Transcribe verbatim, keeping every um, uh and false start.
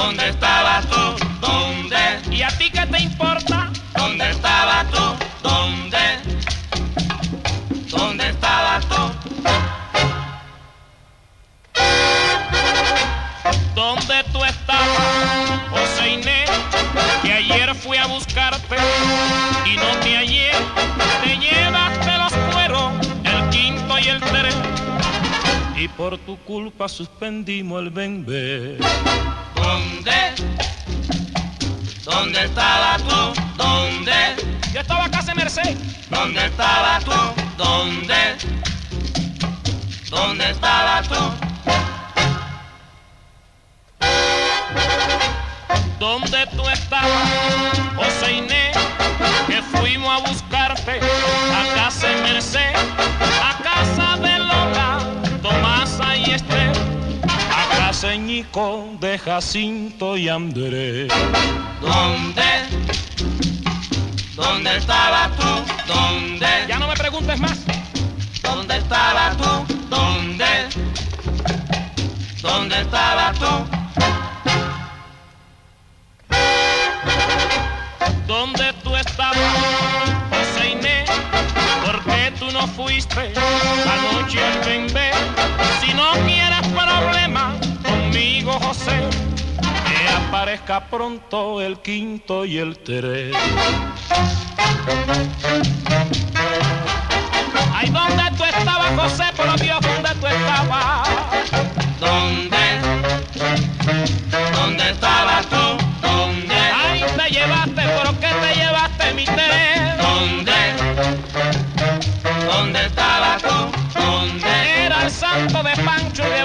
¿Dónde estabas tú? ¿Dónde? ¿Y a ti qué te importa? ¿Dónde estabas tú? ¿Dónde? ¿Dónde estabas tú? ¿Dónde tú estabas, José Inés? Que ayer fui a buscarte y no te hallé. Te llevaste los cueros, el quinto y el tres, y por tu culpa suspendimos el bembé. ¿Dónde? ¿Dónde estabas tú? ¿Dónde? Yo estaba acá en Merced. ¿Dónde estabas tú? ¿Dónde? ¿Dónde estabas tú? ¿Dónde tú estabas, José Inés? Que fuimos a buscarte a casa en Merced, a casa de Lola, Tomasa y Esther, a casa en Ñico de Jacinto y Andrés. ¿Dónde? ¿Dónde estabas tú? ¿Dónde? Ya no me preguntes más. ¿Dónde estabas tú? ¿Dónde? ¿Dónde estabas tú? ¿Dónde tú estabas, José Inés? ¿Por qué tú no fuiste anoche al bembé? Si no quieres problemas conmigo, José, que aparezca pronto el quinto y el tres. Ay, ¿dónde tú estabas, José? Por Dios, ¿dónde tú estabas? ¿Dónde? ¿Dónde estabas tú? ¿Dónde? Ay, te llevaste, ¿por qué te llevaste mi Teresa? ¿Dónde? ¿Dónde estabas tú? ¿Dónde? Era el santo de Pancho de